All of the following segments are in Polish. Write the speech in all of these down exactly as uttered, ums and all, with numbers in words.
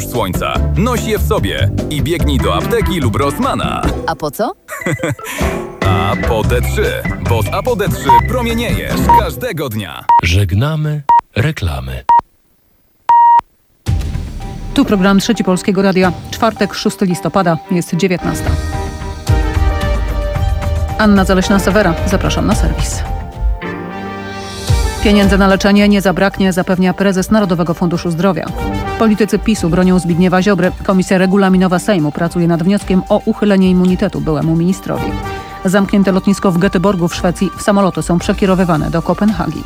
Słońca. Noś je w sobie i biegnij do apteki lub Rossmana. A po co? A po D trzy, bo z Apo D trzy promieniejesz każdego dnia. Żegnamy reklamy. Tu program Trzeci Polskiego Radia. Czwartek, szóstego listopada, jest dziewiętnasta. Anna Zaleśna-Sewera, zapraszam na serwis. Pieniędzy na leczenie nie zabraknie, zapewnia prezes Narodowego Funduszu Zdrowia. Politycy PiSu bronią Zbigniewa Ziobry. Komisja Regulaminowa Sejmu pracuje nad wnioskiem o uchylenie immunitetu byłemu ministrowi. Zamknięte lotnisko w Göteborgu w Szwecji. Samoloty są przekierowywane do Kopenhagi.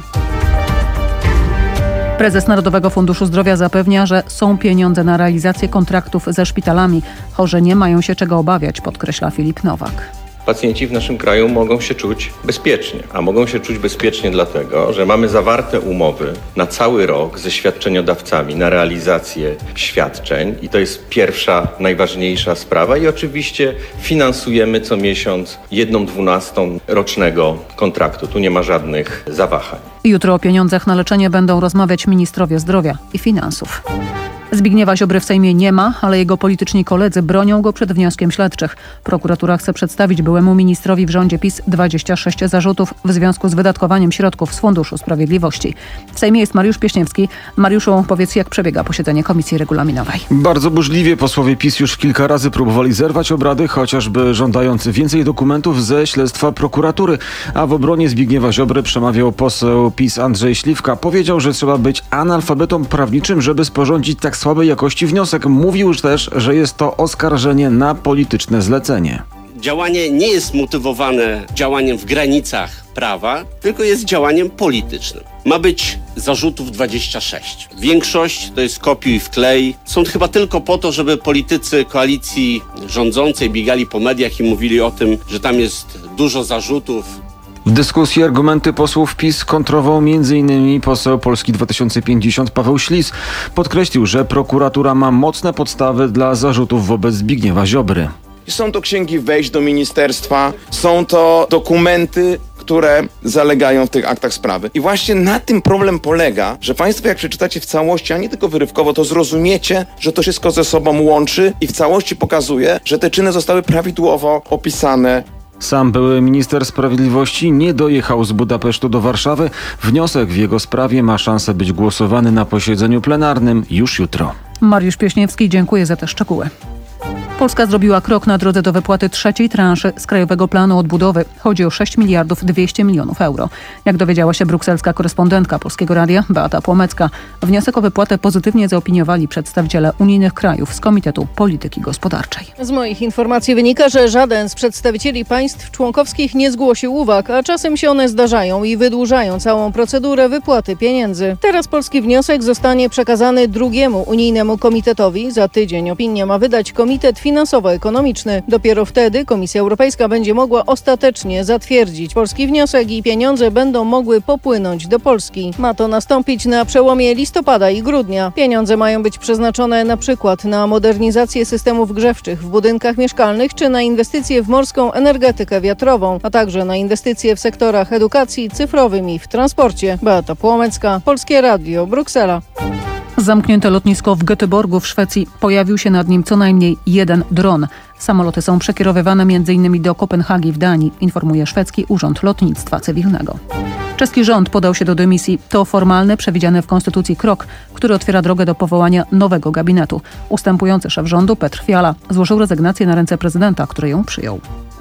Prezes Narodowego Funduszu Zdrowia zapewnia, że są pieniądze na realizację kontraktów ze szpitalami. Chorzy nie mają się czego obawiać, podkreśla Filip Nowak. Pacjenci w naszym kraju mogą się czuć bezpiecznie, a mogą się czuć bezpiecznie dlatego, że mamy zawarte umowy na cały rok ze świadczeniodawcami na realizację świadczeń i to jest pierwsza, najważniejsza sprawa i oczywiście finansujemy co miesiąc jedną dwunastą rocznego kontraktu. Tu nie ma żadnych zawahań. Jutro o pieniądzach na leczenie będą rozmawiać ministrowie zdrowia i finansów. Zbigniewa Ziobry w Sejmie nie ma, ale jego polityczni koledzy bronią go przed wnioskiem śledczych. Prokuratura chce przedstawić byłemu ministrowi w rządzie PiS dwadzieścia sześć zarzutów w związku z wydatkowaniem środków z Funduszu Sprawiedliwości. W Sejmie jest Mariusz Pieśniewski. Mariuszu, powiedz, jak przebiega posiedzenie Komisji Regulaminowej? Bardzo burzliwie. Posłowie PiS już kilka razy próbowali zerwać obrady, chociażby żądając więcej dokumentów ze śledztwa prokuratury. A w obronie Zbigniewa Ziobry przemawiał poseł PiS Andrzej Śliwka. Powiedział, że trzeba być analfabetą prawniczym, żeby sporządzić tak słabej jakości wniosek. Mówił też, że jest to oskarżenie na polityczne zlecenie. Działanie nie jest motywowane działaniem w granicach prawa, tylko jest działaniem politycznym. Ma być zarzutów dwadzieścia sześć. Większość to jest kopiuj wklej. Są chyba tylko po to, żeby politycy koalicji rządzącej biegali po mediach i mówili o tym, że tam jest dużo zarzutów. W dyskusji argumenty posłów PiS kontrował między innymi poseł Polski dwa tysiące pięćdziesiąt Paweł Ślis. Podkreślił, że prokuratura ma mocne podstawy dla zarzutów wobec Zbigniewa Ziobry. Są to księgi wejść do ministerstwa, są to dokumenty, które zalegają w tych aktach sprawy. I właśnie na tym problem polega, że państwo jak przeczytacie w całości, a nie tylko wyrywkowo, to zrozumiecie, że to wszystko ze sobą łączy i w całości pokazuje, że te czyny zostały prawidłowo opisane. Sam były minister sprawiedliwości nie dojechał z Budapesztu do Warszawy. Wniosek w jego sprawie ma szansę być głosowany na posiedzeniu plenarnym już jutro. Mariusz Pieśniewski, dziękuję za te szczegóły. Polska zrobiła krok na drodze do wypłaty trzeciej transzy z Krajowego Planu Odbudowy. Chodzi o sześć miliardów dwieście milionów euro. Jak dowiedziała się brukselska korespondentka Polskiego Radia Beata Płomecka, wniosek o wypłatę pozytywnie zaopiniowali przedstawiciele unijnych krajów z Komitetu Polityki Gospodarczej. Z moich informacji wynika, że żaden z przedstawicieli państw członkowskich nie zgłosił uwag, a czasem się one zdarzają i wydłużają całą procedurę wypłaty pieniędzy. Teraz polski wniosek zostanie przekazany drugiemu unijnemu komitetowi. Za tydzień opinię ma wydać Komitet Finansowo-Ekonomiczny. Dopiero wtedy Komisja Europejska będzie mogła ostatecznie zatwierdzić polski wniosek i pieniądze będą mogły popłynąć do Polski. Ma to nastąpić na przełomie listopada i grudnia. Pieniądze mają być przeznaczone na przykład na modernizację systemów grzewczych w budynkach mieszkalnych czy na inwestycje w morską energetykę wiatrową, a także na inwestycje w sektorach edukacji, cyfrowym i w transporcie. Beata Płomecka, Polskie Radio, Bruksela. Zamknięte lotnisko w Göteborgu w Szwecji. Pojawił się nad nim co najmniej jeden dron. Samoloty są przekierowywane m.in. do Kopenhagi w Danii, informuje szwedzki Urząd Lotnictwa Cywilnego. Czeski rząd podał się do dymisji. To formalny, przewidziany w konstytucji krok, który otwiera drogę do powołania nowego gabinetu. Ustępujący szef rządu Petr Fiala złożył rezygnację na ręce prezydenta, który ją przyjął.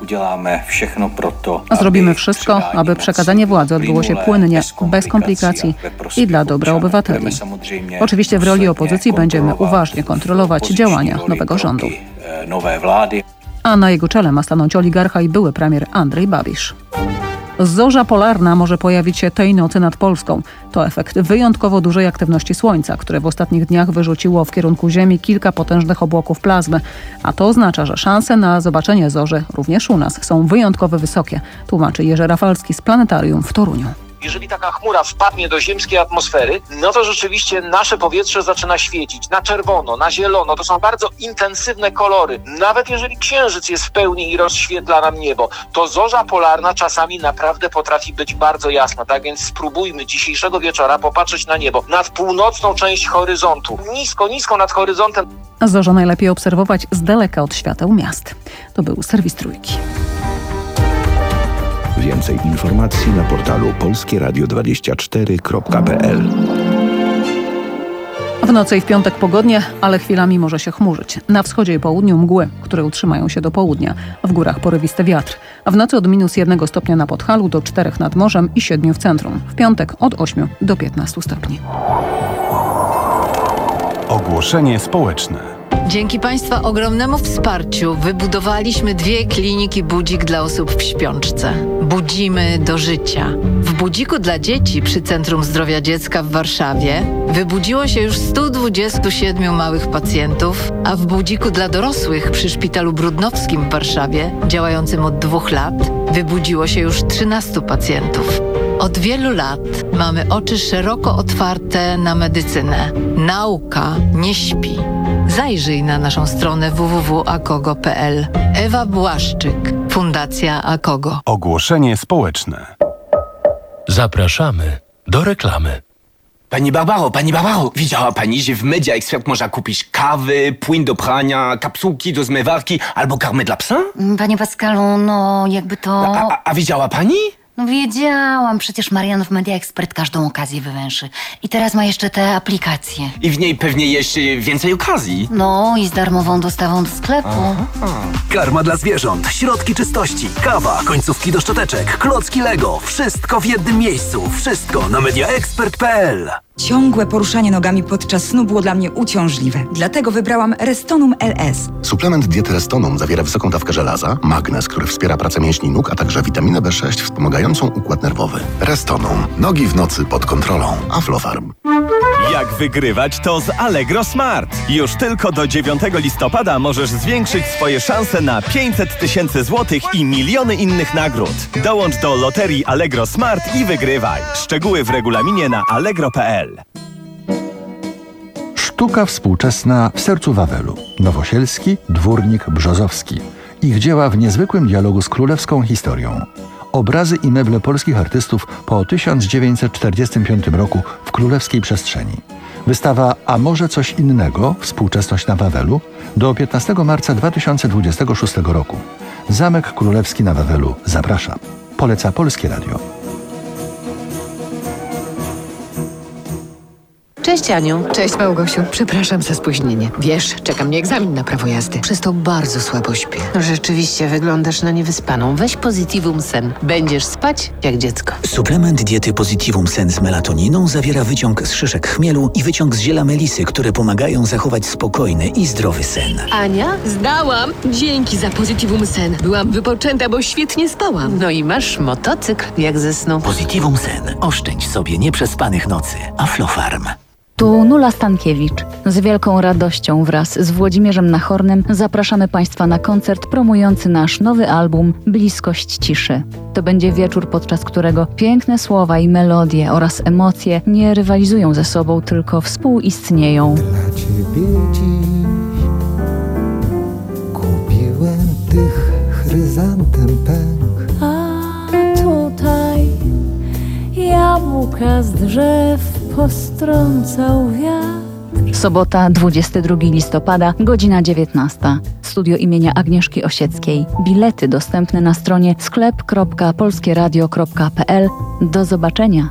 Zrobimy wszystko, aby przekazanie władzy odbyło się płynnie, bez komplikacji i dla dobra obywateli. Oczywiście w roli opozycji będziemy uważnie kontrolować działania nowego rządu. A na jego czele ma stanąć oligarcha i były premier Andrej Babiš. Zorza polarna może pojawić się tej nocy nad Polską. To efekt wyjątkowo dużej aktywności Słońca, które w ostatnich dniach wyrzuciło w kierunku Ziemi kilka potężnych obłoków plazmy. A to oznacza, że szanse na zobaczenie zorzy również u nas są wyjątkowo wysokie, tłumaczy Jerzy Rafalski z Planetarium w Toruniu. Jeżeli taka chmura wpadnie do ziemskiej atmosfery, no to rzeczywiście nasze powietrze zaczyna świecić na czerwono, na zielono. To są bardzo intensywne kolory. Nawet jeżeli księżyc jest w pełni i rozświetla nam niebo, to zorza polarna czasami naprawdę potrafi być bardzo jasna. Tak więc spróbujmy dzisiejszego wieczora popatrzeć na niebo, nad północną część horyzontu. Nisko, nisko nad horyzontem. Zorzę najlepiej obserwować z daleka od świateł miast. To był serwis Trójki. Więcej informacji na portalu polskie radio dwadzieścia cztery kropka p l. W nocy i w piątek pogodnie, ale chwilami może się chmurzyć. Na wschodzie i południu mgły, które utrzymają się do południa. W górach porywisty wiatr. A w nocy od minus jednego stopnia na Podhalu do czterech nad morzem i siedmiu w centrum. W piątek od ośmiu do piętnastu stopni. Ogłoszenie społeczne. Dzięki Państwa ogromnemu wsparciu wybudowaliśmy dwie kliniki Budzik dla osób w śpiączce. Budzimy do życia. W Budziku dla dzieci przy Centrum Zdrowia Dziecka w Warszawie wybudziło się już stu dwudziestu siedmiu małych pacjentów, a w Budziku dla dorosłych przy Szpitalu Brudnowskim w Warszawie, działającym od dwóch lat, wybudziło się już trzynastu pacjentów. Od wielu lat mamy oczy szeroko otwarte na medycynę. Nauka nie śpi. Zajrzyj na naszą stronę w w w kropka akogo kropka p l. Ewa Błaszczyk, Fundacja Akogo. Ogłoszenie społeczne. Zapraszamy do reklamy. Pani Barbaro, pani Barbaro, widziała pani, że w Media Expert można kupić kawy, płyn do prania, kapsułki do zmywarki albo karmę dla psa? Panie Pascalu, no jakby to... A, a, a widziała pani? No wiedziałam, przecież Marian w Media Expert każdą okazję wywęszy. I teraz ma jeszcze te aplikacje. I w niej pewnie jeszcze więcej okazji. No i z darmową dostawą do sklepu. Aha. Karma dla zwierząt, środki czystości, kawa, końcówki do szczoteczek, klocki Lego. Wszystko w jednym miejscu. Wszystko na media expert kropka p l. Ciągłe poruszanie nogami podczas snu było dla mnie uciążliwe. Dlatego wybrałam Restonum L S. Suplement diety Restonum zawiera wysoką dawkę żelaza, magnez, który wspiera pracę mięśni nóg, a także witaminę B sześć wspomagającą układ nerwowy. Restonum. Nogi w nocy pod kontrolą. Aflofarm. Jak wygrywać, to z Allegro Smart. Już tylko do dziewiątego listopada możesz zwiększyć swoje szanse na pięćset tysięcy złotych i miliony innych nagród. Dołącz do loterii Allegro Smart i wygrywaj. Szczegóły w regulaminie na allegro kropka p l. Sztuka współczesna w sercu Wawelu. Nowosielski, Dwórnik, Brzozowski. Ich dzieła w niezwykłym dialogu z królewską historią. Obrazy i meble polskich artystów po tysiąc dziewięćset czterdziestym piątym roku w królewskiej przestrzeni. Wystawa A może coś innego? Współczesność na Wawelu do piętnastego marca dwa tysiące dwudziestego szóstego roku. Zamek Królewski na Wawelu zaprasza. Poleca Polskie Radio. Cześć Aniu. Cześć Małgosiu. Przepraszam za spóźnienie. Wiesz, czeka mnie egzamin na prawo jazdy. Przez to bardzo słabo śpię. Rzeczywiście wyglądasz na niewyspaną. Weź Positivum Sen. Będziesz spać jak dziecko. Suplement diety Positivum Sen z melatoniną zawiera wyciąg z szyszek chmielu i wyciąg z ziela melisy, które pomagają zachować spokojny i zdrowy sen. Ania, zdałam. Dzięki za Positivum Sen. Byłam wypoczęta, bo świetnie spałam. No i masz motocykl jak ze snu. Positivum Sen. Oszczędź sobie nieprzespanych nocy. Aflofarm. Tu Nula Stankiewicz. Z wielką radością wraz z Włodzimierzem Nachornym zapraszamy Państwa na koncert promujący nasz nowy album Bliskość ciszy. To będzie wieczór, podczas którego piękne słowa i melodie oraz emocje nie rywalizują ze sobą, tylko współistnieją. Dla ciebie dziś kupiłem tych chryzantem pęk. A tutaj jabłka z drzew postrącał wiatr. Sobota, dwudziestego drugiego listopada, godzina dziewiętnasta. Studio imienia Agnieszki Osieckiej. Bilety dostępne na stronie sklep kropka polskie radio kropka p l. Do zobaczenia.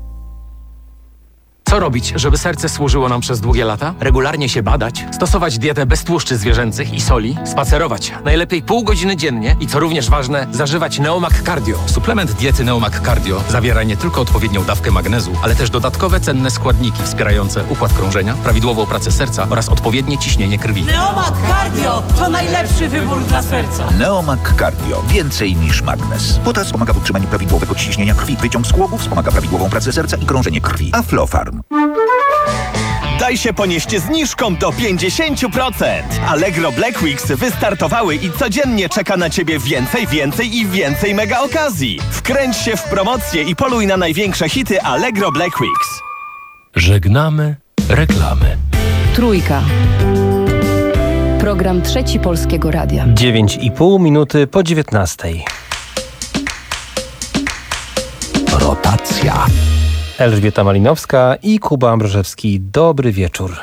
Co robić, żeby serce służyło nam przez długie lata? Regularnie się badać, stosować dietę bez tłuszczy zwierzęcych i soli, spacerować najlepiej pół godziny dziennie i co również ważne, zażywać Neomak Cardio. Suplement diety Neomak Cardio zawiera nie tylko odpowiednią dawkę magnezu, ale też dodatkowe cenne składniki wspierające układ krążenia, prawidłową pracę serca oraz odpowiednie ciśnienie krwi. Neomak Cardio to najlepszy wybór dla serca. Neomak Cardio. Więcej niż magnez. Potas pomaga w utrzymaniu prawidłowego ciśnienia krwi. Wyciąg z kłobów wspomaga prawidłową pracę serca i krążenie krwi. Aflofarm. Daj Daj się ponieść zniżką do pięćdziesiąt procent. Allegro Black Weeks wystartowały i codziennie czeka na Ciebie więcej, więcej i więcej mega okazji. Wkręć się w promocję i poluj na największe hity Allegro Black Weeks. Żegnamy reklamy. Trójka. Program Trzeci Polskiego Radia. dziewięć i pół minuty po dziewiętnastej. Rotacja. Elżbieta Malinowska i Kuba Ambrożewski. Dobry wieczór.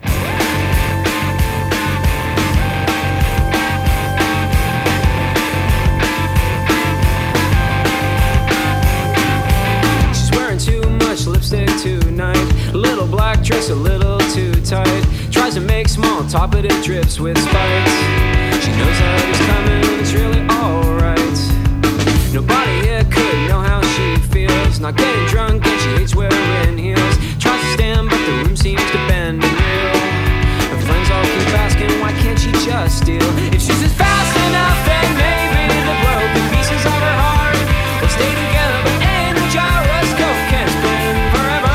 Little black dress a little too tight. Tries to make small talk but it drips with spite. She knows how it's coming and it's really alright. Nobody here could know how she feels. Not getting drunk and she hates wearing heels. Tries to stand but the room seems to bend and reel. Her friends all keep asking why can't she just steal. If she's just fast enough then maybe the broken pieces of her heart will stay together, but in the gyroscope can't spin forever.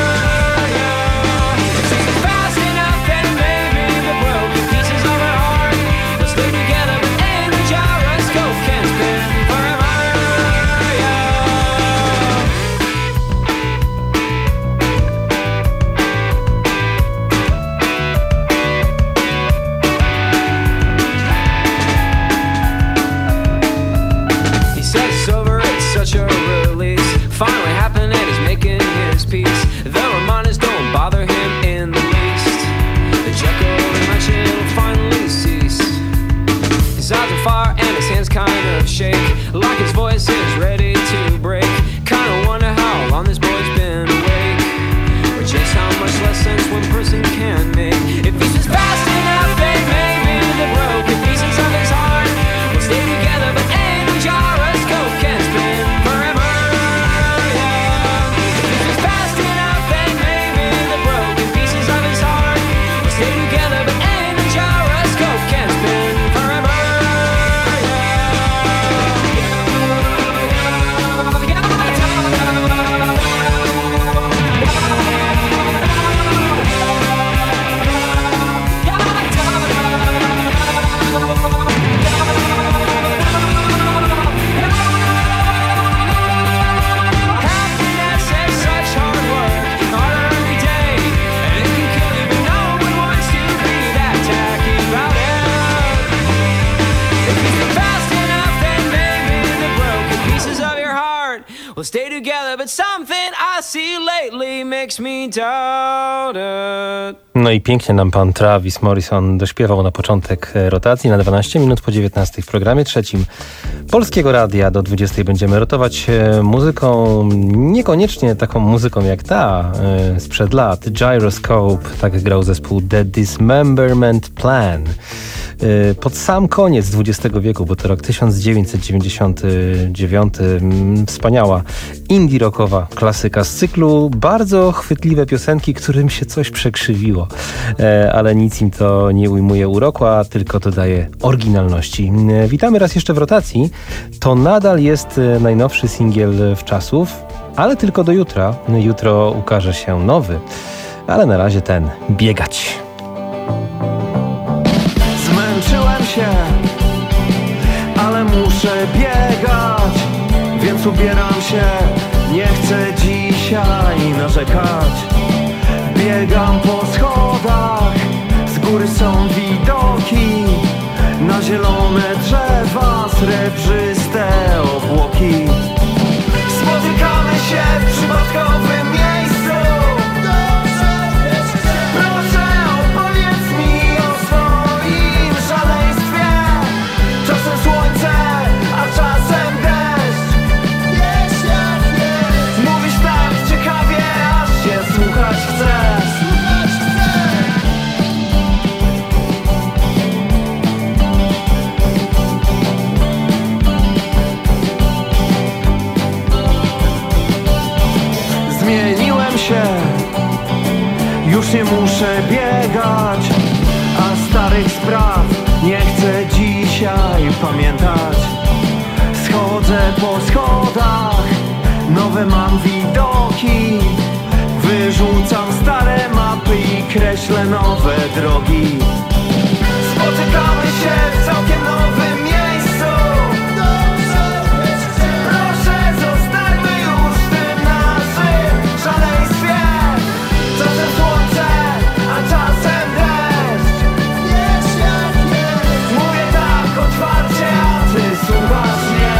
Finally happened and he's making his peace. The reminders don't bother him in the least. The Jekyll and Hyde will finally cease. His eyes are fire and his hands kind of shake, like his voice is ready to break. Kinda wonder how long this boy's been awake, or just how much less sense one person can make. If he's just fast enough then maybe the broken pieces of his heart will stay together, but in a gyroscope can't spin forever. Stay together, but something I see lately makes me doubt it. No i pięknie nam pan Travis Morrison dośpiewał na początek rotacji na dwanaście minut po dziewiętnastej w programie trzecim Polskiego Radia. Do dwudziestej będziemy rotować muzyką, niekoniecznie taką muzyką jak ta yy, sprzed lat. Gyroscope, tak grał zespół The Dismemberment Plan. Yy, pod sam koniec dwudziestego wieku, bo to rok tysiąc dziewięćset dziewięćdziesiąty dziewiąty. Yy, wspaniała indie rockowa klasyka z cyklu. Bardzo chwytliwe piosenki, którym się coś przekrzywiło. Yy, ale nic im to nie ujmuje uroku, a tylko dodaje oryginalności. Yy, witamy raz jeszcze w rotacji. To nadal jest yy, najnowszy singiel Wczasów, ale tylko do jutra. Jutro ukaże się nowy, ale na razie ten Biegać. Zmęczyłem się, ale muszę biegać, więc ubieram się, nie chcę dzisiaj narzekać. Biegam po schodach, z góry są widoki, na zielone drzewa, srebrzyste obłoki. Spotykamy się w przypadkowym miejscu. Proszę, opowiedz mi o swoim szaleństwie. Czasem słońce, a czasem deszcz. Mówisz tak ciekawie, aż się słuchać chce. Zmieniłem się, już nie muszę biegać, a starych spraw nie chcę dzisiaj pamiętać. Schodzę po schodach, nowe mam widoki, wyrzucam stare mapy i kreślę nowe drogi. Spotykamy się w całkiem nowym miejscu. Proszę, zostańmy już w tym naszym szaleństwie. Czasem słońce, a czasem deszcz. Mówię tak otwarcie, a ty słuchasz mnie.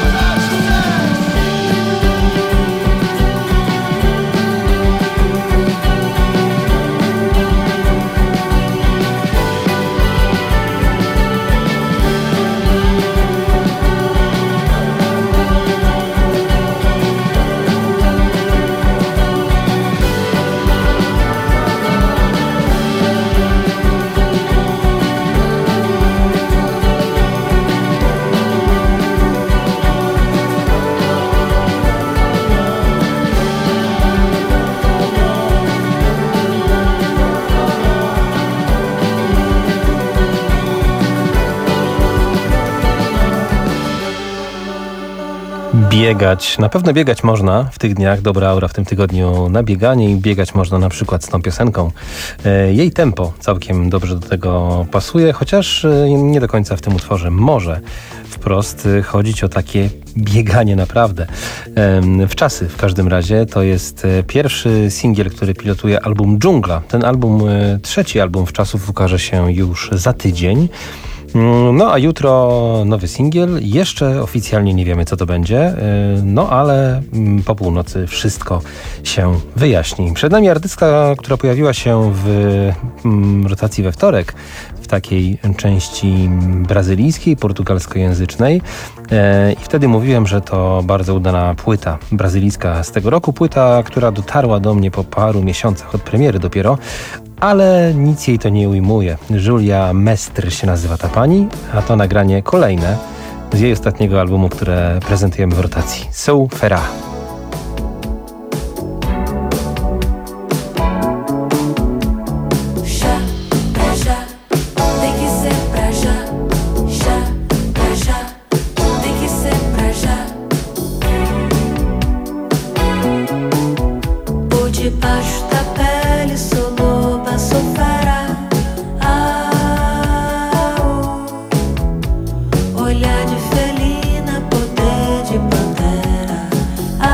Biegać. Na pewno biegać można w tych dniach. Dobra aura w tym tygodniu na bieganie i biegać można na przykład z tą piosenką. Jej tempo całkiem dobrze do tego pasuje, chociaż nie do końca w tym utworze może wprost chodzić o takie bieganie naprawdę. W czasy w każdym razie to jest pierwszy singiel, który pilotuje album Dżungla. Ten album, trzeci album w czasów ukaże się już za tydzień. No a jutro nowy singiel, jeszcze oficjalnie nie wiemy co to będzie, no ale po północy wszystko się wyjaśni. Przed nami artystka, która pojawiła się w rotacji we wtorek, w takiej części brazylijskiej, portugalskojęzycznej i wtedy mówiłem, że to bardzo udana płyta brazylijska z tego roku, płyta, która dotarła do mnie po paru miesiącach od premiery dopiero, ale nic jej to nie ujmuje. Julia Mestre się nazywa ta pani, a to nagranie kolejne z jej ostatniego albumu, które prezentujemy w rotacji. Sou Ferá. Olhar de felina, poder de pantera.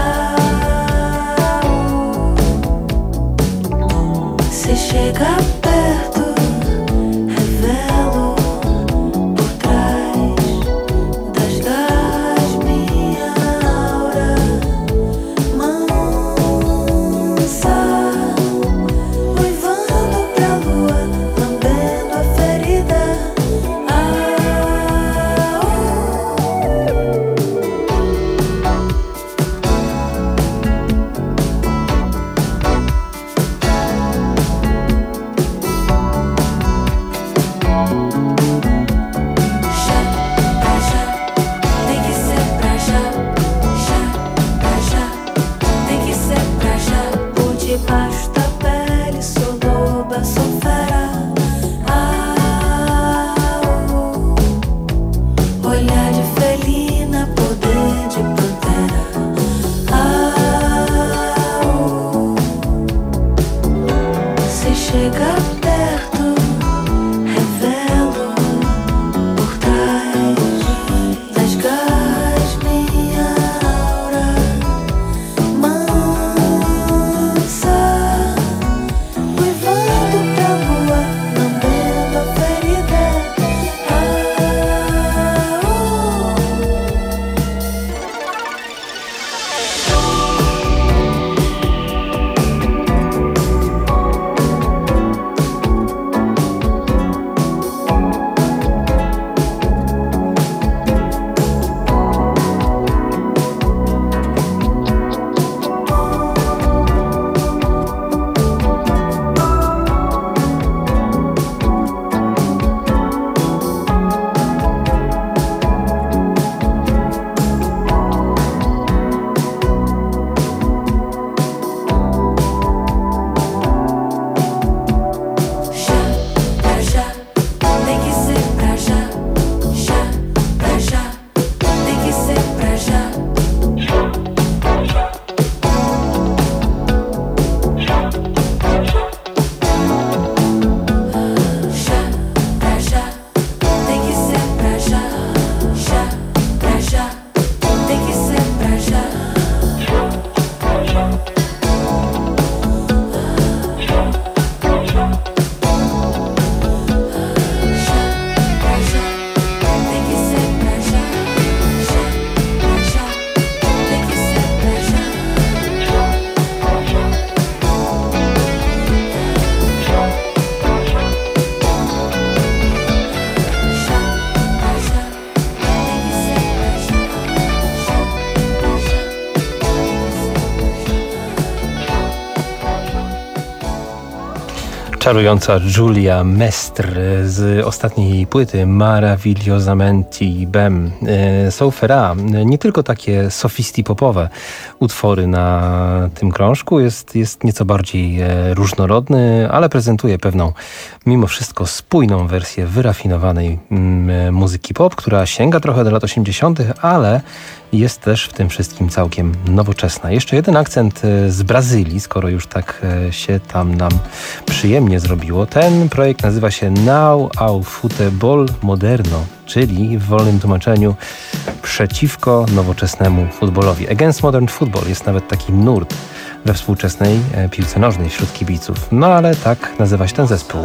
Czarująca Giulia Mestre z ostatniej jej płyty Maravigliosamente Bem. Soufera, nie tylko takie sofisti-popowe utwory na tym krążku, jest, jest nieco bardziej różnorodny, ale prezentuje pewną, mimo wszystko spójną wersję wyrafinowanej muzyki pop, która sięga trochę do lat osiemdziesiątych, ale jest też w tym wszystkim całkiem nowoczesna. Jeszcze jeden akcent z Brazylii, skoro już tak się tam nam przyjemnie zrobiło. Ten projekt nazywa się Now ao Futebol Moderno, czyli w wolnym tłumaczeniu przeciwko nowoczesnemu futbolowi. Against Modern Football jest nawet taki nurt we współczesnej piłce nożnej wśród kibiców. No ale tak nazywa się ten zespół.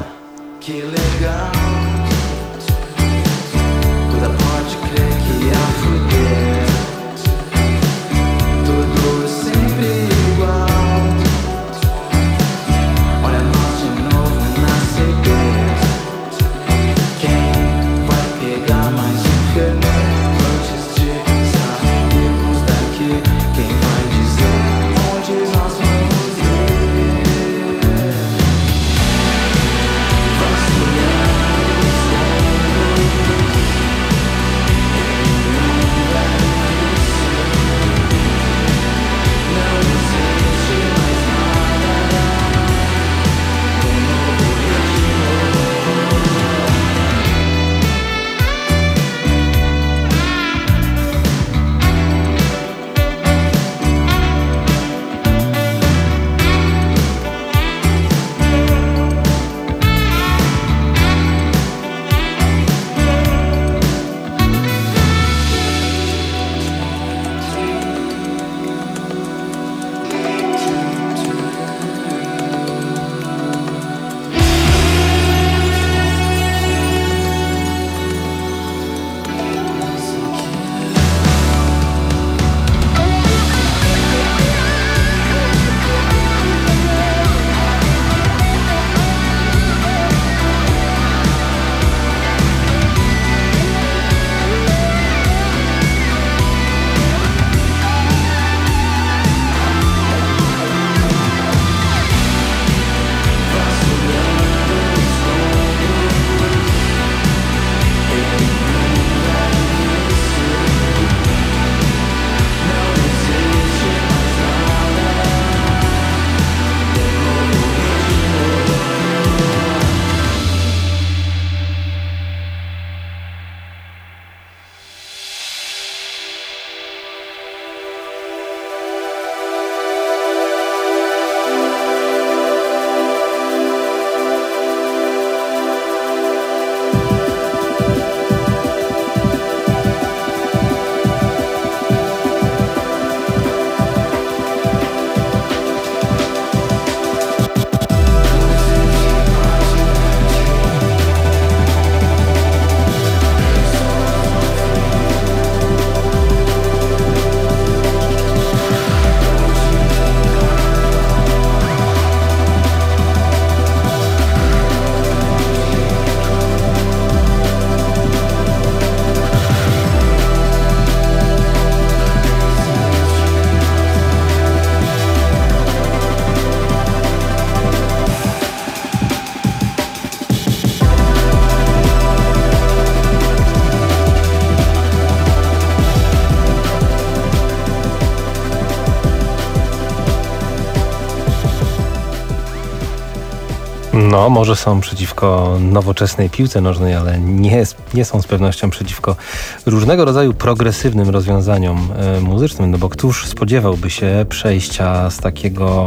No, może są przeciwko nowoczesnej piłce nożnej, ale nie, nie są z pewnością przeciwko różnego rodzaju progresywnym rozwiązaniom e, muzycznym, no bo któż spodziewałby się przejścia z takiego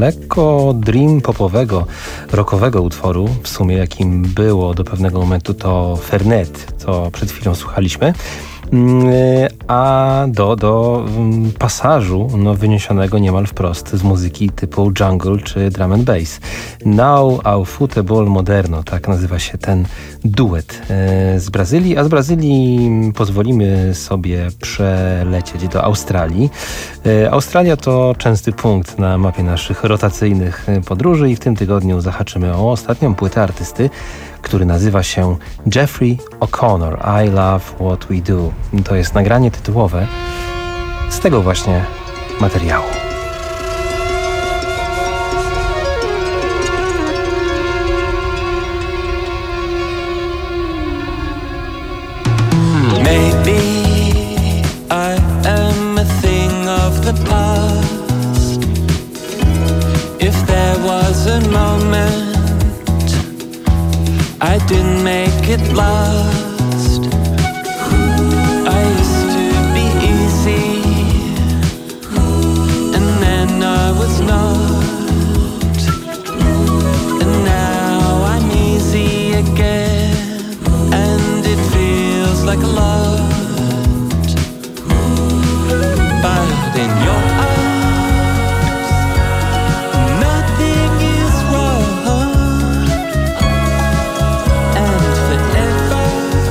lekko dream popowego, rockowego utworu, w sumie jakim było do pewnego momentu to Fernet, co przed chwilą słuchaliśmy, a do, do pasażu no, wyniesionego niemal wprost z muzyki typu jungle czy drum and bass. Now ao Futebol Moderno, tak nazywa się ten duet z Brazylii, a z Brazylii pozwolimy sobie przelecieć do Australii. Australia to częsty punkt na mapie naszych rotacyjnych podróży i w tym tygodniu zahaczymy o ostatnią płytę artysty, który nazywa się Jeffrey O'Connor. I Love What We Do. To jest nagranie tytułowe z tego właśnie materiału. but didn't make it last. I used to be easy, and then I was not, and now I'm easy again, and it feels like a lot. But in your arms, nothing is wrong, and forever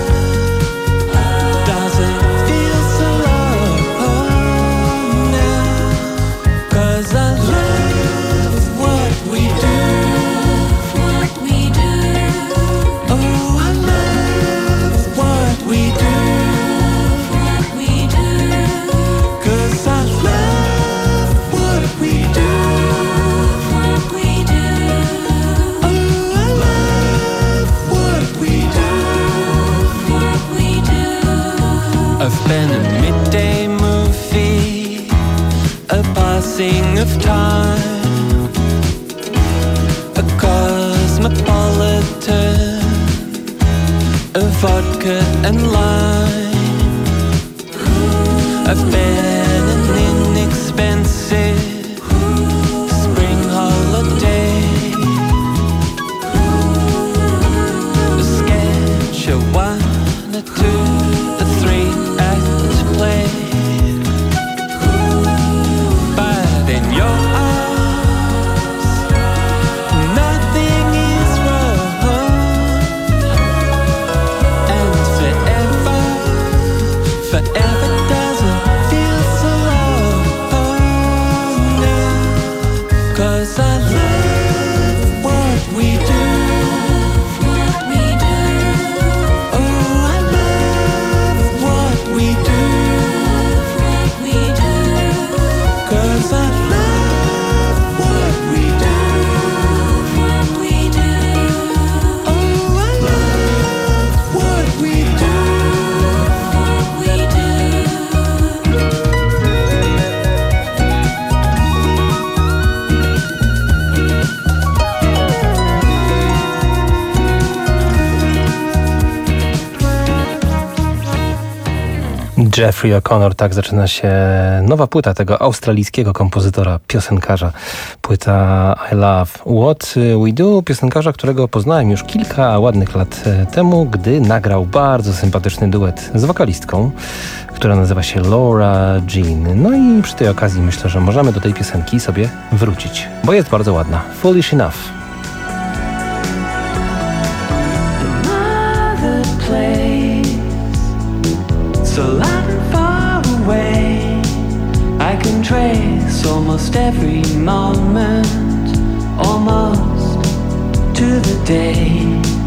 doesn't feel so long now. 'Cause I love what we do, what we do. Oh, I love what we do, what we do. 'Cause I love what we do, what we do. Oh, I love what we do, what we do. I've been a midday movie, a passing of time, a cosmopolitan, a vodka and lime. I've been an inexpensive spring holiday, a sketch, a one, a two, a three act play. But in your arms, nothing is wrong, and forever, forever doesn't feel so long now. 'Cause I love what we do, what we do. Oh, I love what we do, what we do. 'Cause I love what we do, what we do. Oh, I love what we do, what we do. Jeffrey O'Connor, tak zaczyna się nowa płyta tego australijskiego kompozytora, piosenkarza. Płyta I Love What We Do, piosenkarza, którego poznałem już kilka ładnych lat temu, gdy nagrał bardzo sympatyczny duet z wokalistką, która nazywa się Laura Jean. No i przy tej okazji myślę, że możemy do tej piosenki sobie wrócić, bo jest bardzo ładna. Foolish Enough. Another place, so light and far away, I can trace almost every moment, almost to the day.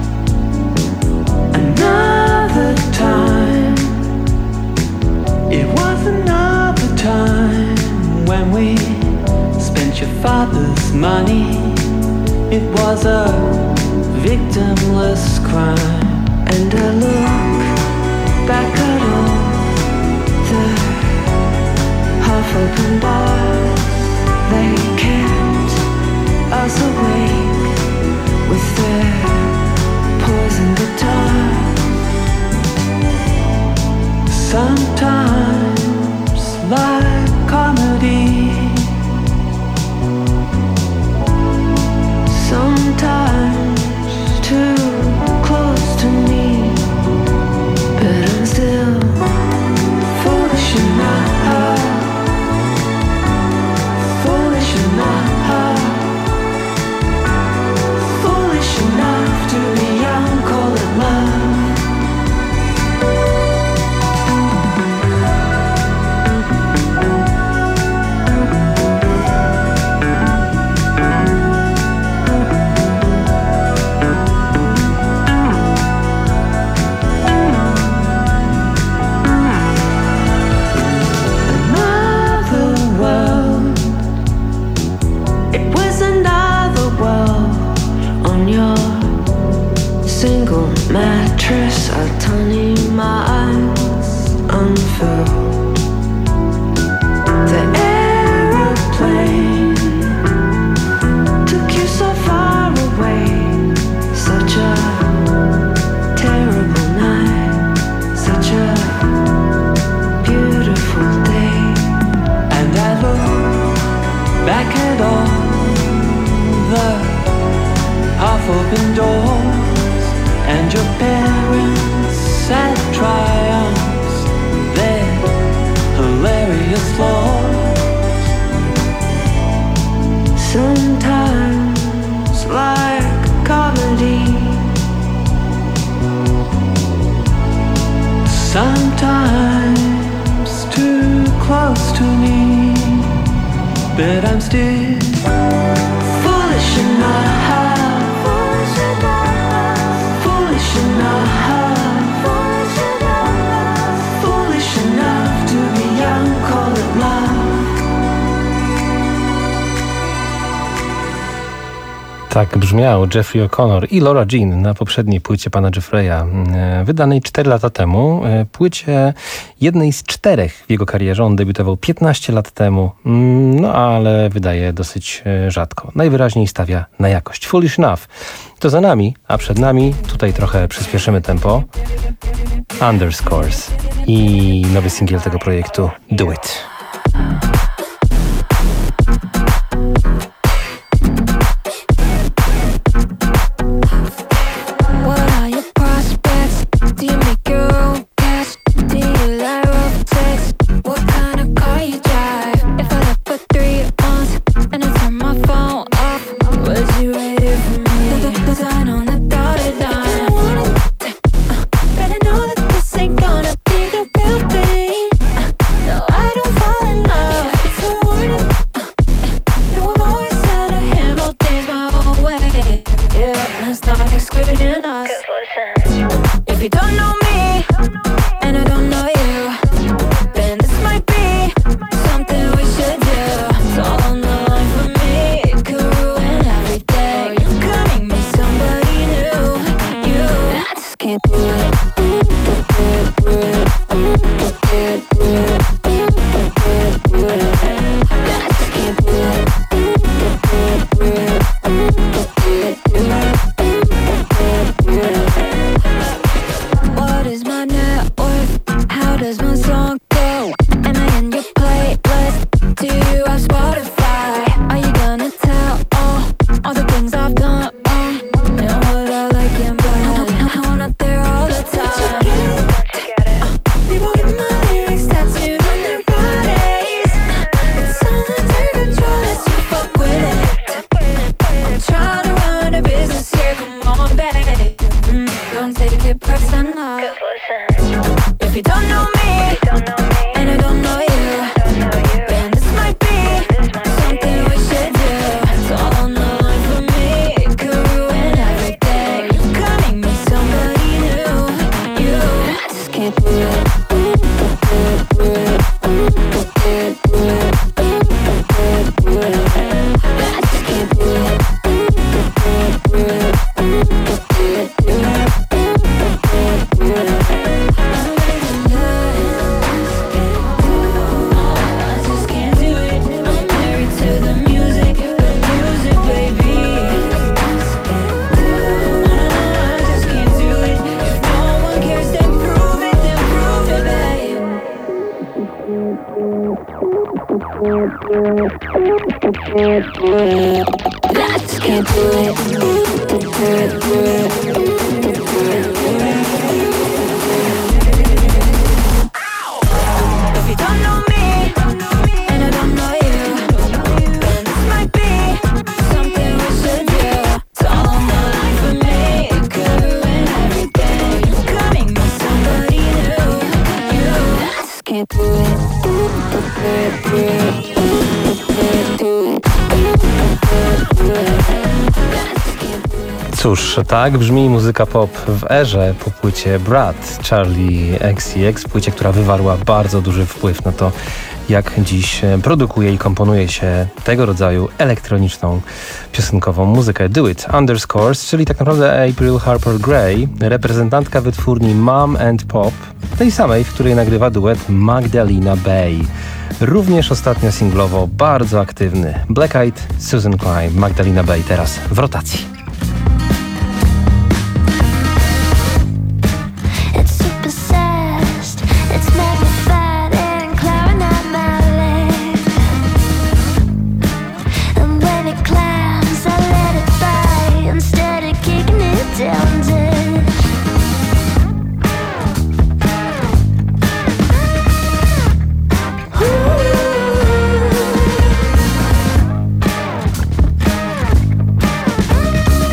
Another time, it was another time when we spent your father's money. It was a victimless crime, and I look back at all the half-open bars. They kept us awake with their poison guitars. Sometimes like comedy, sometimes too close to me, but I'm still foolish enough, foolish enough, foolish enough to be young, call it love. Mattress, a tiny minds unfurled. The aeroplane took you so far away, such a but I'm still foolish enough, foolish enough, foolish enough, foolish enough to be young, call it love. Tak brzmiał Jeffrey O'Connor i Laura Jean na poprzedniej płycie pana Jeffreya, wydanej cztery lata temu. Płycie jednej z czterech w jego karierze. On debiutował piętnaście lat temu, no ale wydaje dosyć rzadko. Najwyraźniej stawia na jakość. Foolish Enough to za nami, a przed nami, tutaj trochę przyspieszymy tempo, Underscores i nowy singiel tego projektu Do It. Cóż, tak brzmi muzyka pop w erze po płycie Brat Charli X C X, płycie, która wywarła bardzo duży wpływ na to, jak dziś produkuje i komponuje się tego rodzaju elektroniczną, piosenkową muzykę. Do It, Underscores, czyli tak naprawdę April Harper Gray, reprezentantka wytwórni Mom and Pop, tej samej, w której nagrywa duet Magdalena Bay. Również ostatnio singlowo bardzo aktywny Black Eyed, Susan Klein, Magdalena Bay teraz w rotacji. Ooh.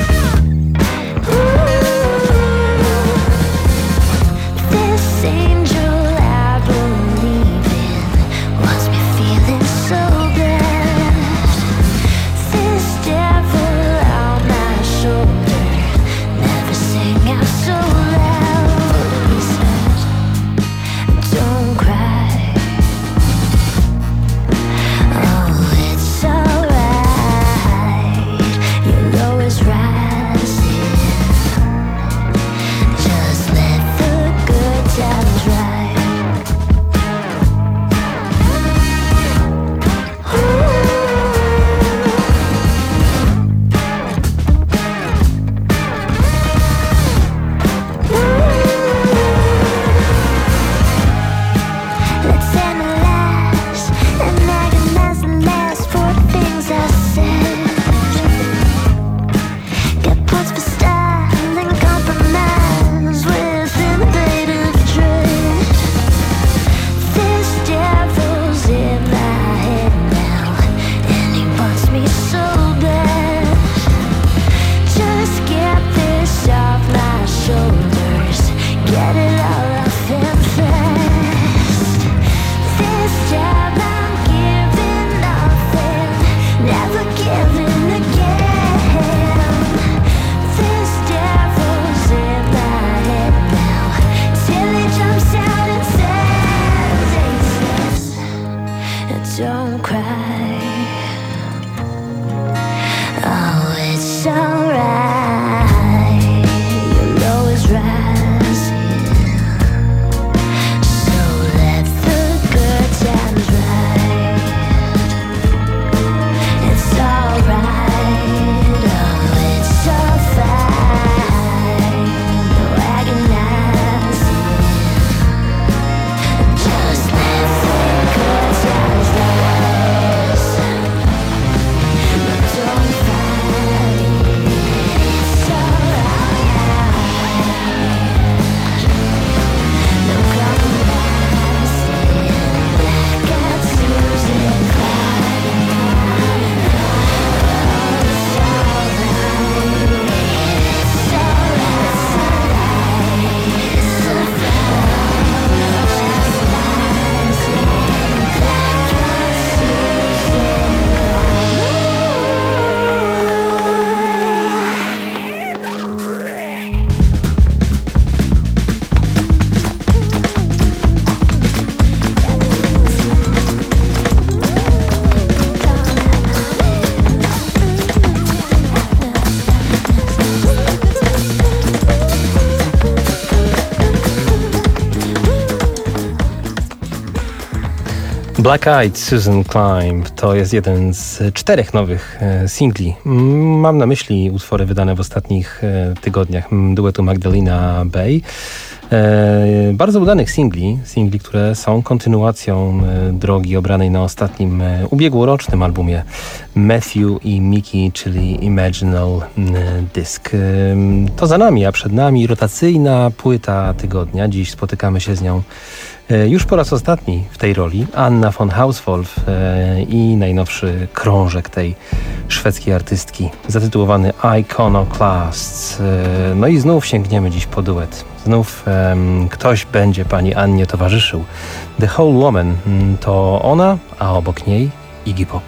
Black Eyed Susan Climb to jest jeden z czterech nowych e, singli. Mam na myśli utwory wydane w ostatnich e, tygodniach duetu Magdalena Bay. E, bardzo udanych singli, singli, które są kontynuacją e, drogi obranej na ostatnim e, ubiegłorocznym albumie Matthew i Mickey, czyli Imaginal e, Disc. E, to za nami, a przed nami rotacyjna płyta tygodnia. Dziś spotykamy się z nią e, już po raz ostatni w tej roli. Anna von Hauswolf e, i najnowszy krążek tej szwedzkiej artystki, zatytułowany Iconoclasts. E, no i znów sięgniemy dziś po duet. Znów um, ktoś będzie pani Annie towarzyszył. The Whole Woman to ona, a obok niej Iggy Pop.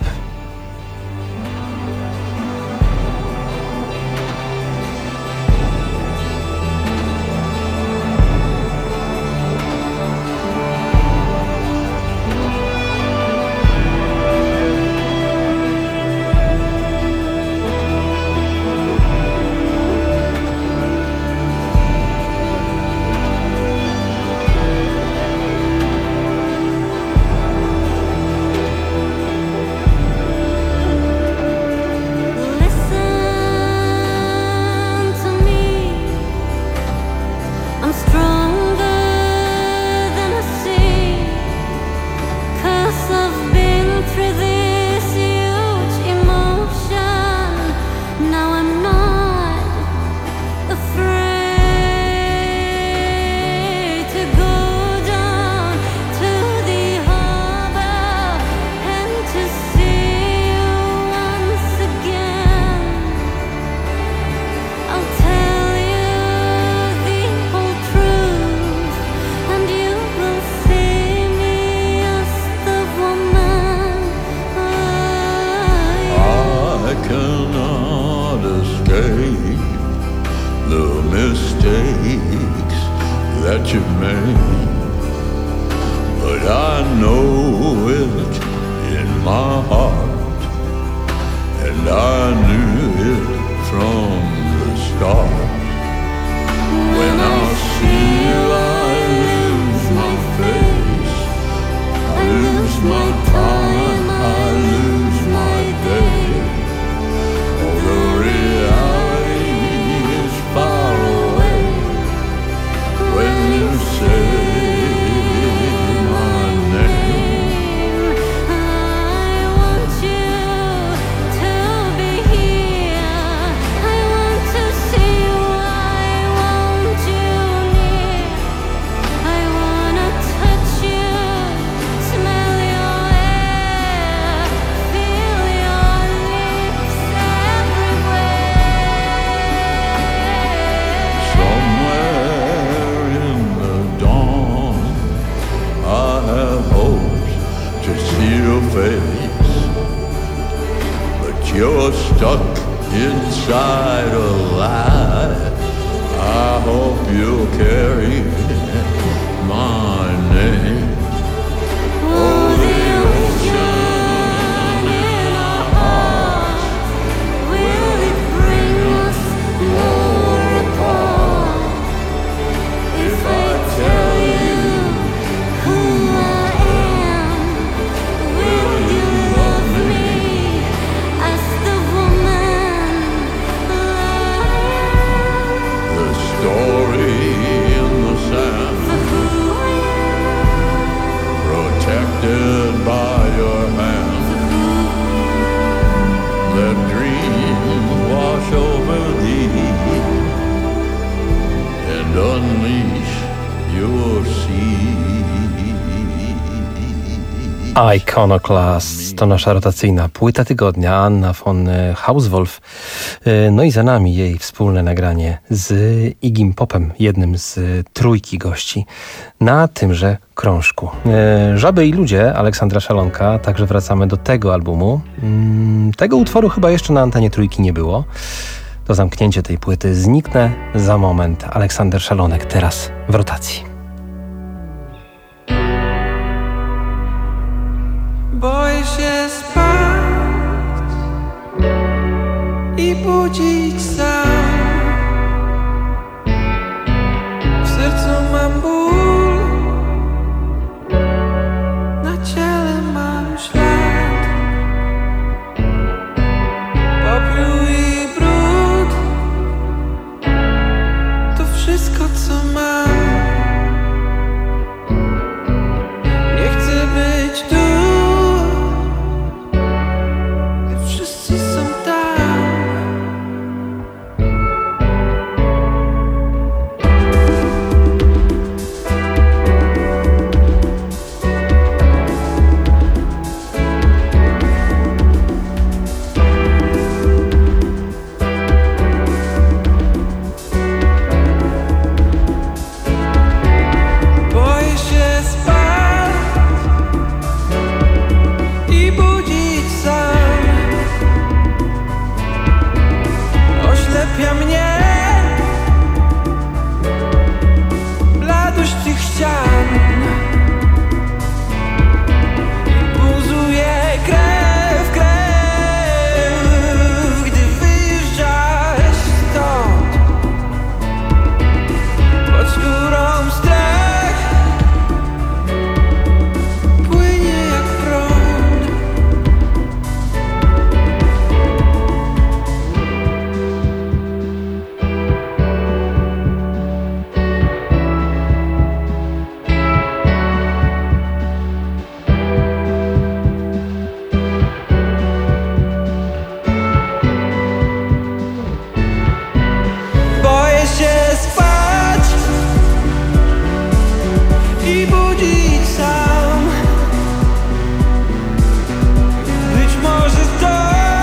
Iconoclasts to nasza rotacyjna płyta tygodnia. Anna von Hauswolf. No i za nami jej wspólne nagranie z Iggym Popem, jednym z trójki gości na tymże krążku. Żaby i ludzie Aleksandra Szalonka, także wracamy do tego albumu. Tego utworu chyba jeszcze na antenie trójki nie było. To zamknięcie tej płyty. Zniknę za moment. Aleksander Szalonek teraz w rotacji. Boję się spać i budzić sam. W sercu mam ból, na ciele ścian. Buzuje krew, krew, gdy wyjeżdżasz stąd. Pod skórą strach płynie jak prąd. Boję się spać i budzić sam. Być może to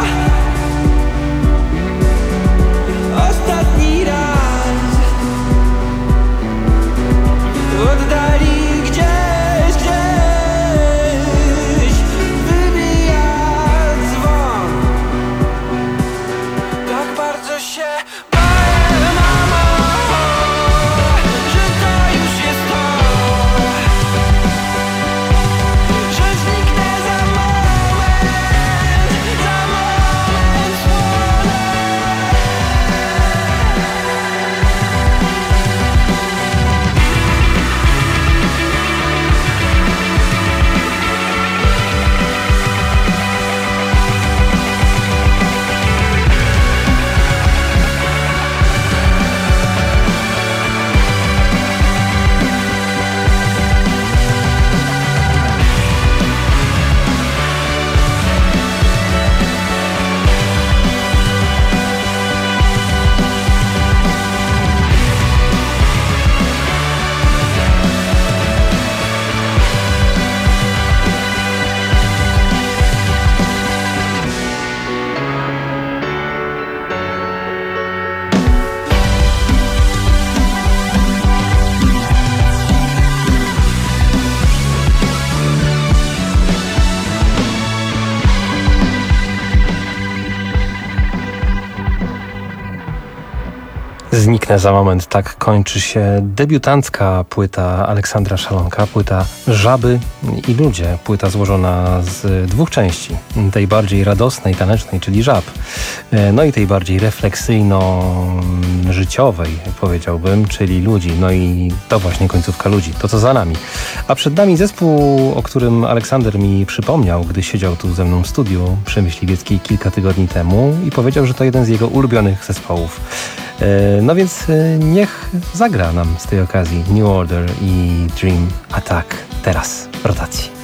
ostatni raz. W oddali gdzieś, gdzieś wybija dzwon. Tak bardzo się bałem, mamo, że to już jest to, że zniknę za moment, za moment słonę. Zniknę za moment. Tak kończy się debiutancka płyta Aleksandra Szalonka, płyta Żaby i ludzie. Płyta złożona z dwóch części. Tej bardziej radosnej, tanecznej, czyli Żab. No i tej bardziej refleksyjno-życiowej, powiedziałbym, czyli Ludzi. No i to właśnie końcówka Ludzi. To co za nami. A przed nami zespół, o którym Aleksander mi przypomniał, gdy siedział tu ze mną w studiu przy Myśliwieckiej kilka tygodni temu i powiedział, że to jeden z jego ulubionych zespołów. No więc niech zagra nam z tej okazji New Order i Dream Attack teraz w rotacji.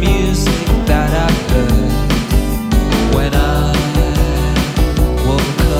When I woke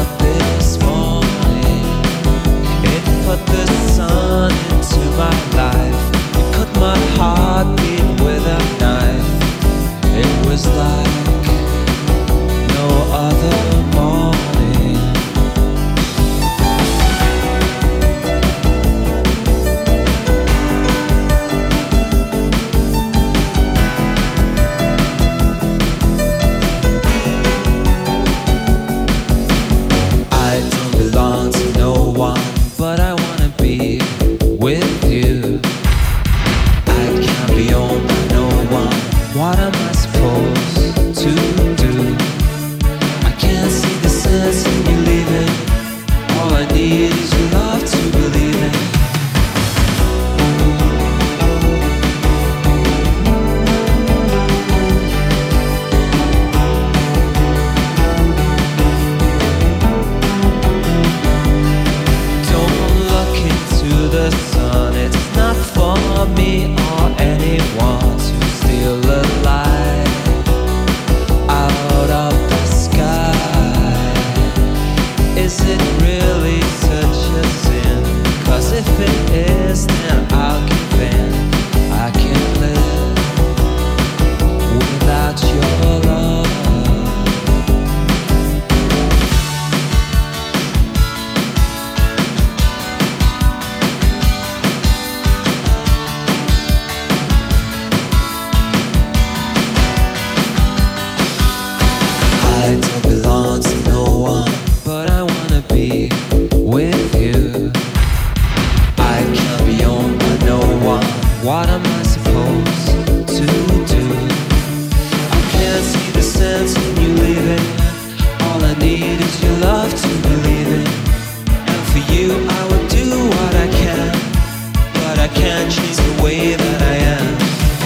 I don't belong to no one, but I wanna be with you. I can't be owned by no one. What am I supposed to do? I can't see the sense in you leaving. All I need is your love to believe in. And for you I would do what I can, but I can't change the way that I am.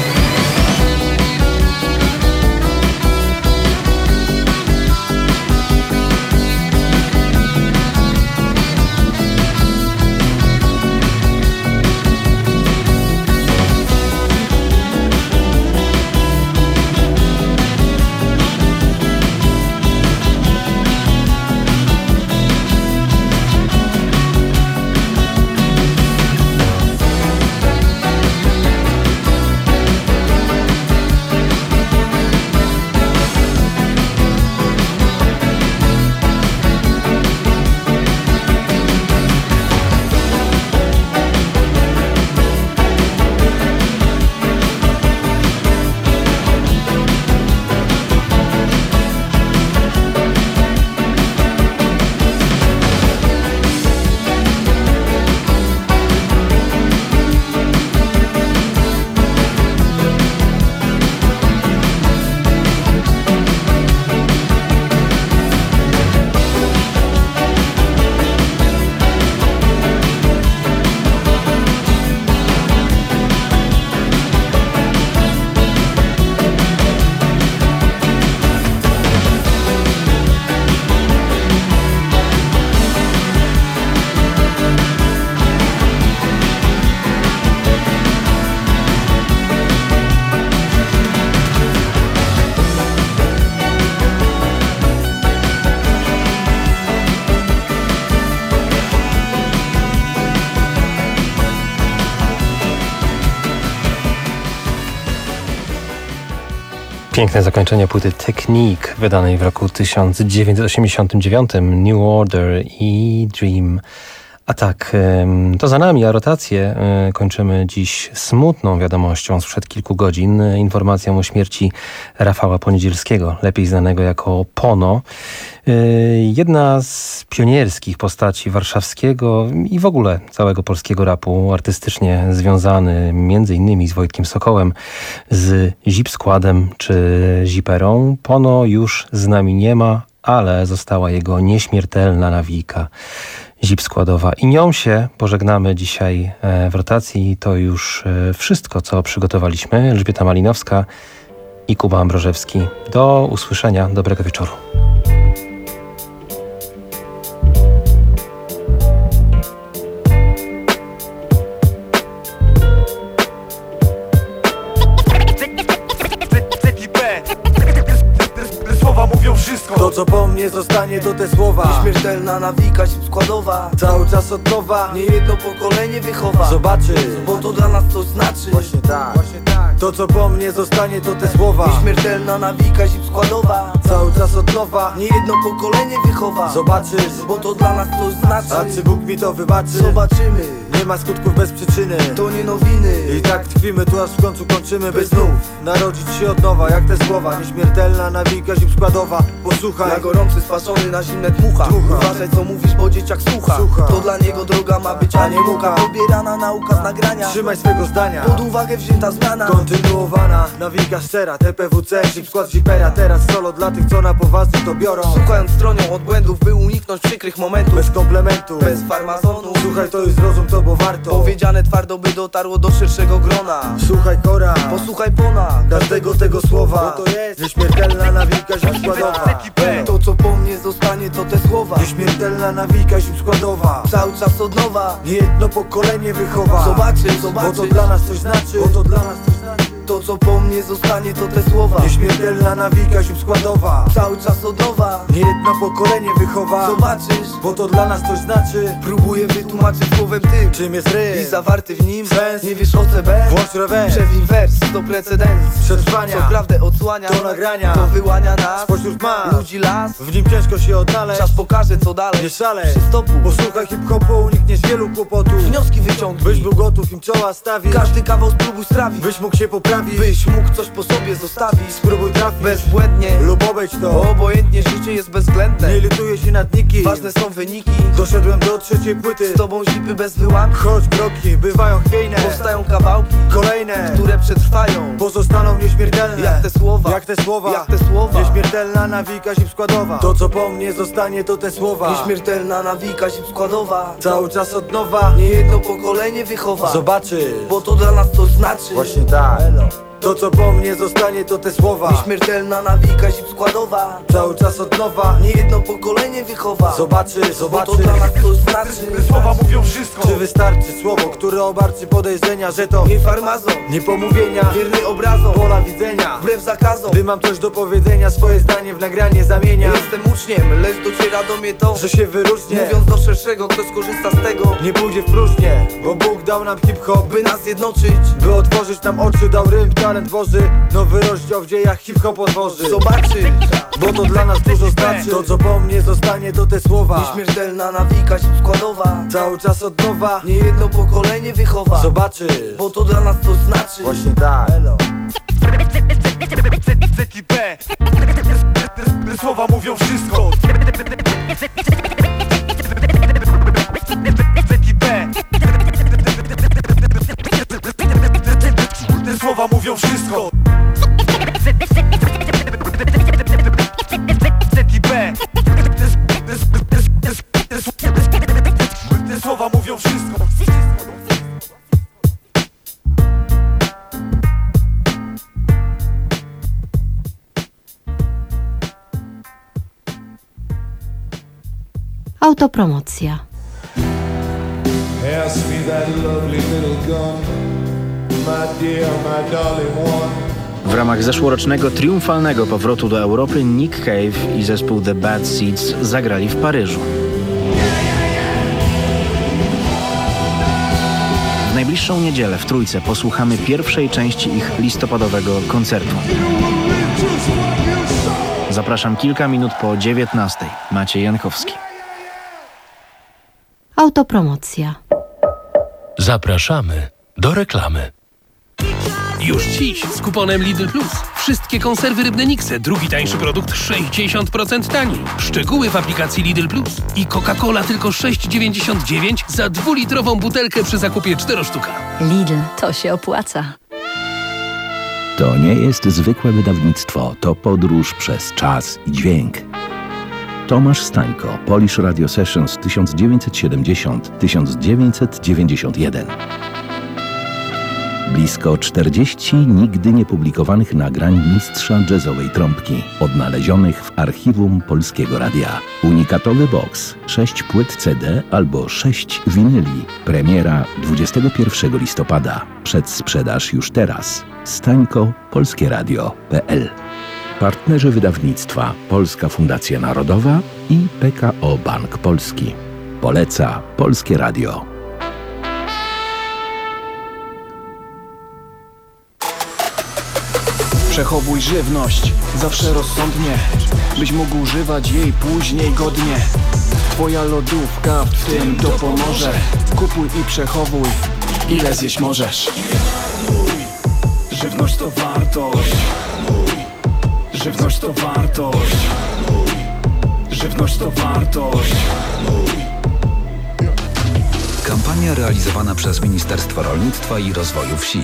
Piękne zakończenie płyty Technique, wydanej w roku tysiąc dziewięćset osiemdziesiątym dziewiątym, New Order i Dream Attack. To za nami, a rotację kończymy dziś smutną wiadomością sprzed kilku godzin, informacją o śmierci Rafała Poniedzielskiego, lepiej znanego jako Pono. Jedna z pionierskich postaci warszawskiego i w ogóle całego polskiego rapu, artystycznie związany między innymi z Wojtkiem Sokołem, z Zip Składem czy Ziperą. Pono już z nami nie ma, ale została jego nieśmiertelna nawijka Zip Składowa. I nią się pożegnamy dzisiaj w rotacji. To już wszystko, co przygotowaliśmy. Elżbieta Malinowska i Kuba Ambrożewski. Do usłyszenia. Dobrego wieczoru. To co po mnie zostanie to te słowa. Nieśmiertelna nawika, Zip Składowa. Cały czas od nowa, nie jedno pokolenie wychowa. Zobaczysz, bo to dla nas coś znaczy. Właśnie tak, właśnie tak. To co po mnie zostanie to te słowa. Nieśmiertelna nawika, Zip Składowa. Cały czas od nowa, nie jedno pokolenie wychowa. Zobaczysz, bo to dla nas coś znaczy. A czy Bóg mi to wybaczy? Zobaczymy. Nie ma skutków bez przyczyny, to nie nowiny. I tak tkwimy tu aż w końcu kończymy, by znów narodzić się od nowa, jak te słowa. Nieśmiertelna nawika, Zip Składowa. Posłuchaj, na gorący spaszony na zimne dmucha. Uważaj co mówisz, bo dzieciak słucha. Słucha. To dla niego droga ma być, a nie muka. Pobierana nauka z nagrania. Trzymaj swego zdania, pod uwagę wzięta zmiana. Kontynuowana, nawika szczera, T P W C, Zip Skład Zipera. Teraz solo dla tych co na poważnie to biorą. Słuchając stronią od błędów, by uniknąć przykrych momentów. Bez komplementu, bez farmazonu. Słuchaj to i zrozum to, bo warto. Powiedziane twardo, by dotarło do szerszego grona. Słuchaj Kora, posłuchaj Pona, każdego tego słowa, bo to jest nieśmiertelna nawika, Zip Składowa. To co po mnie zostanie to te słowa. Nieśmiertelna nawika, Zip Składowa. Cały czas od nowa, nie jedno pokolenie wychowa. Zobaczysz, zobaczysz, bo to dla nas coś znaczy. Bo to dla nas coś znaczy. To co po mnie zostanie to te słowa. Nieśmiertelna nawika, Zip Składowa. Cały czas od nowa, nie jedno pokolenie wychowa. Zobaczysz, bo to dla nas coś znaczy. Próbuję wytłumaczyć słowem tym, czym jest ryb i zawarty w nim sens. Nie wiesz o C B? Włącz rewers, przewin wers, to precedens przetrwania, co prawdę odsłania, do nagrania, to wyłania nas spośród mas ludzi las. W nim ciężko się odnaleźć, czas pokaże co dalej. Nie szalej, przy stopu, posłuchaj hip-hopu, unikniesz wielu kłopotów. Wnioski wyciągnij, byś był gotów im czoła stawić. Każdy kawał spróbuj strawić, byś mógł się poprawić. sprawi, byś mógł coś po sobie zostawić. Spróbuj trafić bezbłędnie lub obejdź to, bo obojętnie życie jest bezwzględne. Nie lituję się nad nikim, ważne są wyniki. Doszedłem do trzeciej płyty, z tobą zipy bez wyłamki. Choć kroki bywają chwiejne, powstają kawałki kolejne, które przetrwają, pozostaną nieśmiertelne. Jak te słowa, jak te słowa, jak te słowa. Nieśmiertelna nawika zip składowa. To co po mnie zostanie to te słowa. Nieśmiertelna nawika zip składowa. Cały czas od nowa, nie jedno pokolenie wychowa. Zobaczy, bo to dla nas to znaczy. Właśnie tak. To co po mnie zostanie to te słowa. Nieśmiertelna nawika zip składowa. Cały czas od nowa, nie jedno pokolenie wychowa. Zobaczy, zobaczy, bo to dla nas to znaczy. Te słowa mówią wszystko. Czy wystarczy słowo, które obarczy podejrzenia, że to nie farmazon, nie pomówienia, wierny obrazom, pola widzenia, wbrew zakazom. Gdy mam coś do powiedzenia, swoje zdanie w nagranie zamienia. Jestem uczniem, lecz dociera do mnie to, że się wyróżnię. Mówiąc do szerszego, kto skorzysta z tego, nie pójdzie w próżnię, bo Bóg dał nam hip-hop, by nas zjednoczyć, by otworzyć nam oczy, dał rym, talent Boży. Nowy rozdział w dziejach hip-hop otworzy. Zobaczy, bo to dla nas dużo znaczy. To co po mnie zostanie to te słowa. Nieśmiertelna nawika zip składowa. Cały czas od nowa, nie jedno pokolenie wychowa. Zobaczy, bo to dla nas to znaczy. Właśnie tak. Hello. Te słowa mówią wszystko. Te słowa mówią wszystko. Te słowa mówią wszystko. Autopromocja. W ramach zeszłorocznego triumfalnego powrotu do Europy Nick Cave i zespół The Bad Seeds zagrali w Paryżu. W najbliższą niedzielę w Trójce posłuchamy pierwszej części ich listopadowego koncertu. Zapraszam kilka minut po dziewiętnastej. Maciej Jankowski. Autopromocja. Zapraszamy do reklamy. Już dziś z kuponem Lidl Plus. Wszystkie konserwy rybne Nixe, drugi tańszy produkt sześćdziesiąt procent taniej. Szczegóły w aplikacji Lidl Plus. I Coca-Cola tylko sześć dziewięćdziesiąt dziewięć za dwulitrową butelkę przy zakupie cztery sztuka. Lidl, to się opłaca. To nie jest zwykłe wydawnictwo, to podróż przez czas i dźwięk. Tomasz Stańko, Polish Radio Sessions tysiąc dziewięćset siedemdziesiąt do tysiąc dziewięćset dziewięćdziesiąt jeden. Blisko czterdzieści nigdy niepublikowanych nagrań mistrza jazzowej trąbki, odnalezionych w archiwum Polskiego Radia. Unikatowy boks, sześć płyt C D albo sześć winyli. Premiera dwudziestego pierwszego listopada. Przedsprzedaż już teraz. Stańko, polskie radio kropka p l. Partnerzy wydawnictwa Polska Fundacja Narodowa i P K O Bank Polski. Poleca Polskie Radio. Przechowuj żywność zawsze rozsądnie, byś mógł używać jej później godnie. Twoja lodówka w tym dopomoże. Kupuj i przechowuj, ile zjeść możesz. Żywność to wartość. Żywność to wartość. Żywność to wartość. Kampania realizowana przez Ministerstwo Rolnictwa i Rozwoju Wsi.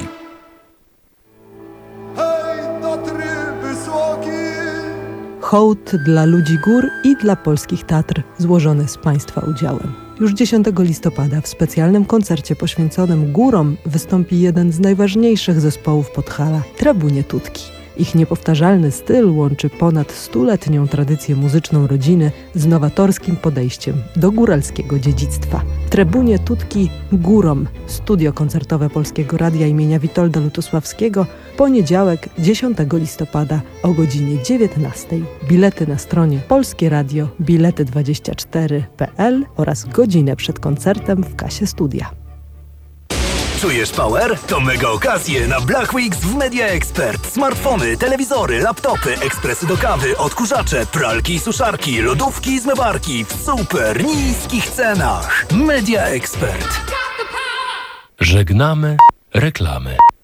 Hołd dla ludzi gór i dla polskich Tatr, złożony z Państwa udziałem. Już dziesiątego listopada w specjalnym koncercie poświęconym górom wystąpi jeden z najważniejszych zespołów Podhala – Trabunie Tutki. Ich niepowtarzalny styl łączy ponad stuletnią tradycję muzyczną rodziny z nowatorskim podejściem do góralskiego dziedzictwa. Trabunie Tutki Górom. Studio koncertowe Polskiego Radia imienia Witolda Lutosławskiego. Poniedziałek, dziesiątego listopada o godzinie dziewiętnastej. Bilety na stronie polskie radio bilety dwadzieścia cztery kropka p l oraz godzinę przed koncertem w kasie studia. Czujesz power? To mega okazje na Black Weeks w Media Expert. Smartfony, telewizory, laptopy, ekspresy do kawy, odkurzacze, pralki i suszarki, lodówki i zmywarki w super niskich cenach. Media Expert. Żegnamy reklamy.